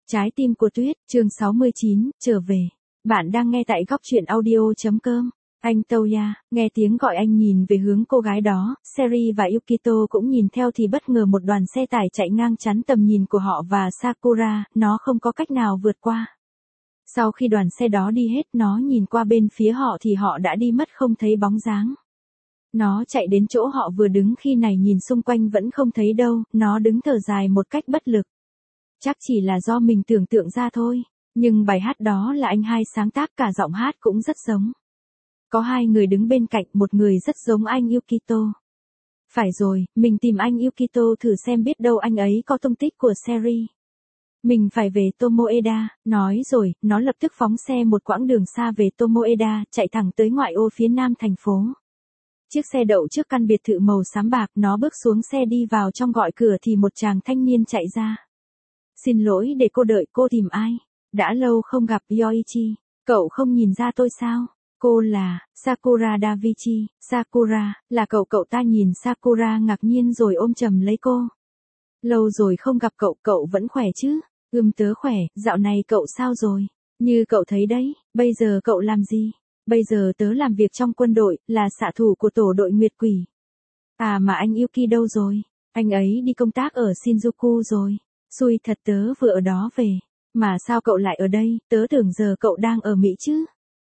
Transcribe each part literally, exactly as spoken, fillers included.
Trái tim của tuyết, chương sáu mươi chín, trở về. Bạn đang nghe tại góc truyện audio.com. Anh Toya, nghe tiếng gọi anh nhìn về hướng cô gái đó, Seri và Yukito cũng nhìn theo thì bất ngờ một đoàn xe tải chạy ngang chắn tầm nhìn của họ và Sakura, nó không có cách nào vượt qua. Sau khi đoàn xe đó đi hết, nó nhìn qua bên phía họ thì họ đã đi mất không thấy bóng dáng. Nó chạy đến chỗ họ vừa đứng khi này nhìn xung quanh vẫn không thấy đâu, nó đứng thở dài một cách bất lực. Chắc chỉ là do mình tưởng tượng ra thôi, nhưng bài hát đó là anh hai sáng tác, cả giọng hát cũng rất giống. Có hai người đứng bên cạnh, một người rất giống anh Yukito. Phải rồi, mình tìm anh Yukito thử xem biết đâu anh ấy có tung tích của Seri. Mình phải về Tomoeda, nói rồi, nó lập tức phóng xe một quãng đường xa về Tomoeda, chạy thẳng tới ngoại ô phía nam thành phố. Chiếc xe đậu trước căn biệt thự màu xám bạc, nó bước xuống xe đi vào trong, gọi cửa thì một chàng thanh niên chạy ra. Xin lỗi để cô đợi, cô tìm ai? Đã lâu không gặp Yoichi, cậu không nhìn ra tôi sao? Cô là Sakura Davichi. Sakura, là cậu? Cậu ta nhìn Sakura ngạc nhiên rồi ôm chầm lấy cô. Lâu rồi không gặp cậu, cậu vẫn khỏe chứ? Ừm, tớ khỏe, dạo này cậu sao rồi? Như cậu thấy đấy, bây giờ cậu làm gì? Bây giờ tớ làm việc trong quân đội, là xạ thủ của tổ đội Nguyệt Quỷ. À mà anh Yuki đâu rồi? Anh ấy đi công tác ở Shinjuku rồi. Xui thật, tớ vừa ở đó về. Mà sao cậu lại ở đây, tớ tưởng giờ cậu đang ở Mỹ chứ?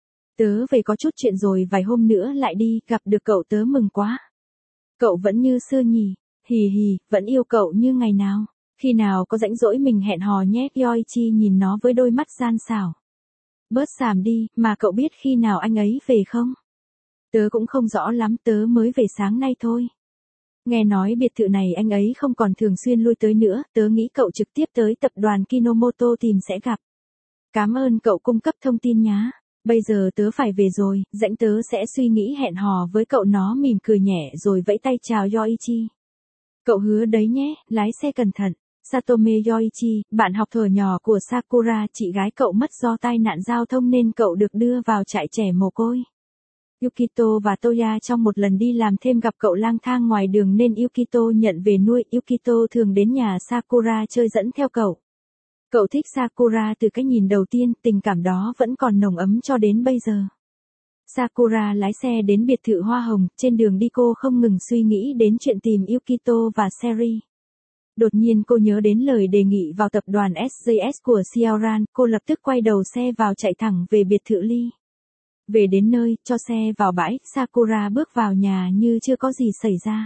Tớ về có chút chuyện rồi vài hôm nữa lại đi, gặp được cậu tớ mừng quá. Cậu vẫn như xưa nhỉ? Hì hì, vẫn yêu cậu như ngày nào. Khi nào có rảnh rỗi mình hẹn hò nhé. Yoichi nhìn nó với đôi mắt gian xảo. Bớt xàm đi, mà cậu biết khi nào anh ấy về không? Tớ cũng không rõ lắm, tớ mới về sáng nay thôi. Nghe nói biệt thự này anh ấy không còn thường xuyên lui tới nữa, tớ nghĩ cậu trực tiếp tới tập đoàn Kinomoto tìm sẽ gặp. Cảm ơn cậu cung cấp thông tin nhá. Bây giờ tớ phải về rồi, rảnh tớ sẽ suy nghĩ hẹn hò với cậu. Nó mỉm cười nhẹ rồi vẫy tay chào Yoichi. Cậu hứa đấy nhé, lái xe cẩn thận. Satome Yoichi, bạn học thuở nhỏ của Sakura, chị gái cậu mất do tai nạn giao thông nên cậu được đưa vào trại trẻ mồ côi. Yukito và Toya trong một lần đi làm thêm gặp cậu lang thang ngoài đường nên Yukito nhận về nuôi. Yukito thường đến nhà Sakura chơi dẫn theo cậu. Cậu thích Sakura từ cái nhìn đầu tiên, tình cảm đó vẫn còn nồng ấm cho đến bây giờ. Sakura lái xe đến biệt thự hoa hồng, trên đường đi cô không ngừng suy nghĩ đến chuyện tìm Yukito và Seri. Đột nhiên cô nhớ đến lời đề nghị vào tập đoàn ét gi ét của Xiaoran, cô lập tức quay đầu xe vào chạy thẳng về biệt thự Ly. Về đến nơi, cho xe vào bãi, Sakura bước vào nhà như chưa có gì xảy ra.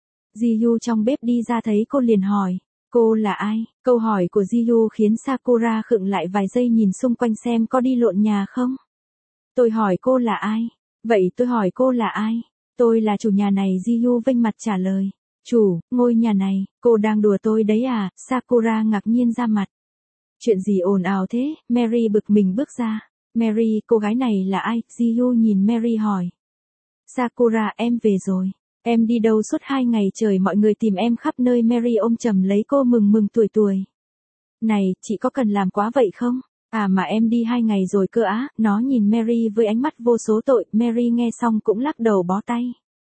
Jiyu trong bếp đi ra thấy cô liền hỏi, cô là ai? Câu hỏi của Jiyu khiến Sakura khựng lại vài giây, nhìn xung quanh xem có đi lộn nhà không. Tôi hỏi cô là ai? Vậy tôi hỏi cô là ai? Tôi là chủ nhà này, Jiyu vênh mặt trả lời. Chủ, ngôi nhà này, cô đang đùa tôi đấy à? Sakura ngạc nhiên ra mặt. Chuyện gì ồn ào thế? Mary bực mình bước ra. Mary, cô gái này là ai? Jiyu nhìn Mary hỏi. Sakura, em về rồi. Em đi đâu suốt hai ngày trời, mọi người tìm em khắp nơi. Mary ôm chầm lấy cô mừng mừng tuổi tuổi. Này, chị có cần làm quá vậy không? À mà em đi hai ngày rồi cơ á. Nó nhìn Mary với ánh mắt vô số tội. Mary nghe xong cũng lắc đầu bó tay.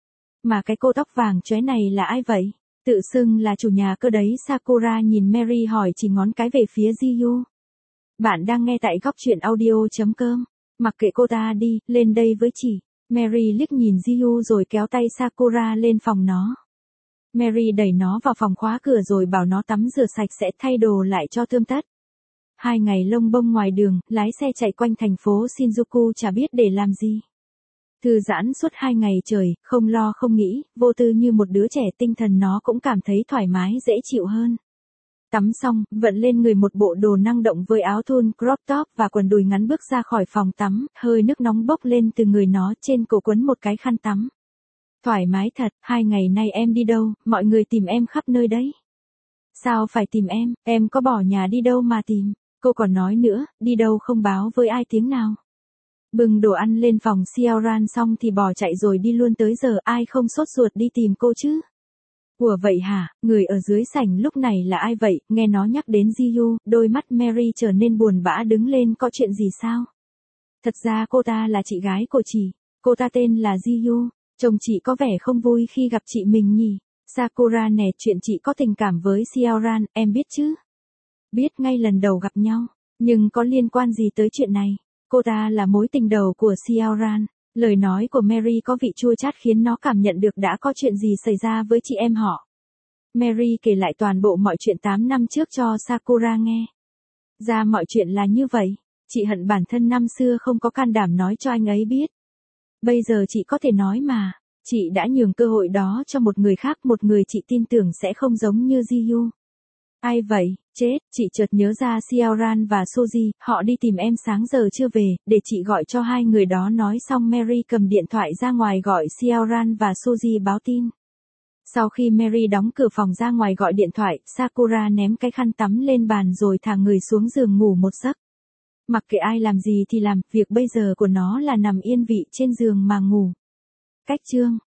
Mà cái cô tóc vàng chóe này là ai vậy? Tự xưng là chủ nhà cơ đấy. Sakura nhìn Mary hỏi, chỉ ngón cái về phía Jiyu. Bạn đang nghe tại góc truyện audio.com. Mặc kệ cô ta đi, lên đây với chị. Mary liếc nhìn Jiyu rồi kéo tay Sakura lên phòng nó. Mary đẩy nó vào phòng, khóa cửa rồi bảo nó tắm rửa sạch sẽ, thay đồ lại cho tươm tất. Hai ngày lông bông ngoài đường, lái xe chạy quanh thành phố Shinjuku chả biết để làm gì. Thư giãn suốt hai ngày trời, không lo không nghĩ, vô tư như một đứa trẻ, tinh thần nó cũng cảm thấy thoải mái dễ chịu hơn. Tắm xong, vận lên người một bộ đồ năng động với áo thun, crop top và quần đùi ngắn bước ra khỏi phòng tắm, hơi nước nóng bốc lên từ người nó, trên cổ quấn một cái khăn tắm. Thoải mái thật, hai ngày nay em đi đâu, mọi người tìm em khắp nơi đấy. Sao phải tìm em, em có bỏ nhà đi đâu mà tìm, cô còn nói nữa, đi đâu không báo với ai tiếng nào. Bưng đồ ăn lên phòng Xiaoran xong thì bỏ chạy rồi đi luôn, tới giờ ai không sốt ruột đi tìm cô chứ. Ủa vậy hả, người ở dưới sảnh lúc này là ai vậy? Nghe nó nhắc đến Jiyu, đôi mắt Mary trở nên buồn bã đứng lên. Có chuyện gì sao? Thật ra cô ta là chị gái của chị, cô ta tên là Jiyu, chồng chị có vẻ không vui khi gặp chị mình nhỉ? Sakura nè, chuyện chị có tình cảm với Xiaoran, em biết chứ? Biết ngay lần đầu gặp nhau, nhưng có liên quan gì tới chuyện này? Cô ta là mối tình đầu của Ciaran. Lời nói của Mary có vị chua chát khiến nó cảm nhận được đã có chuyện gì xảy ra với chị em họ. Mary kể lại toàn bộ mọi chuyện tám năm trước cho Sakura nghe. Ra mọi chuyện là như vậy, chị hận bản thân năm xưa không có can đảm nói cho anh ấy biết. Bây giờ chị có thể nói mà, chị đã nhường cơ hội đó cho một người khác, một người chị tin tưởng sẽ không giống như Ji-yu. Ai vậy, chết, chị chợt nhớ ra Ciaran và Soji, họ đi tìm em sáng giờ chưa về, để chị gọi cho hai người đó. Nói xong Mary cầm điện thoại ra ngoài gọi Ciaran và Soji báo tin. Sau khi Mary đóng cửa phòng ra ngoài gọi điện thoại, Sakura ném cái khăn tắm lên bàn rồi thả người xuống giường ngủ một giấc. Mặc kệ ai làm gì thì làm, việc bây giờ của nó là nằm yên vị trên giường mà ngủ. Cách chương